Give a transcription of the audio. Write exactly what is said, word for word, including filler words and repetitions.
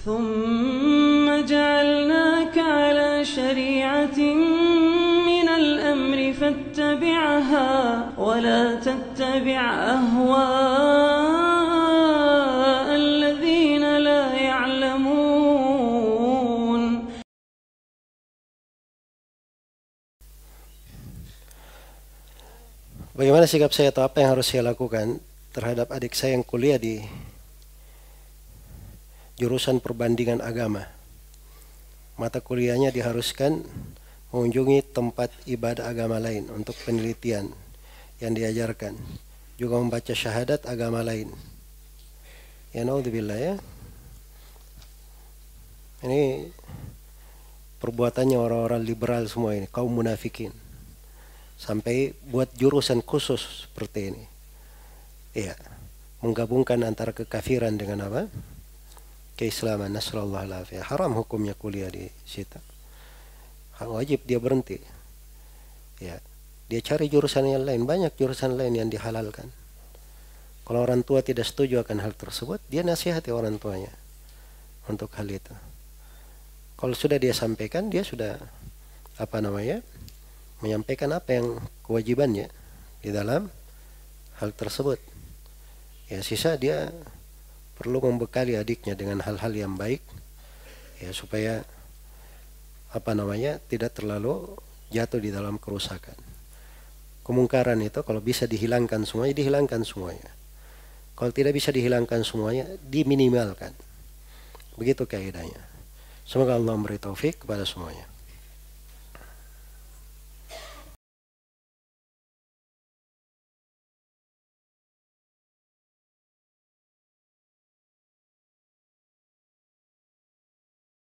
ثم جعلناك على شريعة من الأمر فاتبعها ولا تتبع أهواء الذين لا يعلمون. Bagaimana sikap saya atau apa yang harus saya lakukan terhadap adik saya yang kuliah di jurusan perbandingan agama. Mata kuliahnya diharuskan mengunjungi tempat ibadah agama lain untuk penelitian yang diajarkan. Juga membaca syahadat agama lain. Ya naudzubillah ya. Ini perbuatannya orang-orang liberal semua ini, kaum munafikin. Sampai buat jurusan khusus seperti ini. Iya, menggabungkan antara kekafiran dengan apa? Keislaman. Nasallallahu alaihi. Haram hukumnya kuliah di situ. Wajib dia berhenti. Ya, dia cari jurusan yang lain. Banyak jurusan lain yang dihalalkan. Kalau orang tua tidak setuju akan hal tersebut, dia nasihati orang tuanya untuk hal itu. Kalau sudah dia sampaikan, dia sudah apa namanya? menyampaikan apa yang kewajibannya di dalam hal tersebut. Ya, sisa dia perlu membekali adiknya dengan hal-hal yang baik, ya supaya apa namanya tidak terlalu jatuh di dalam kerusakan. Kemungkaran itu kalau bisa dihilangkan semuanya, dihilangkan semuanya. Kalau tidak bisa dihilangkan semuanya, diminimalkan. Begitu kaidahnya. Semoga Allah memberi taufik kepada semuanya.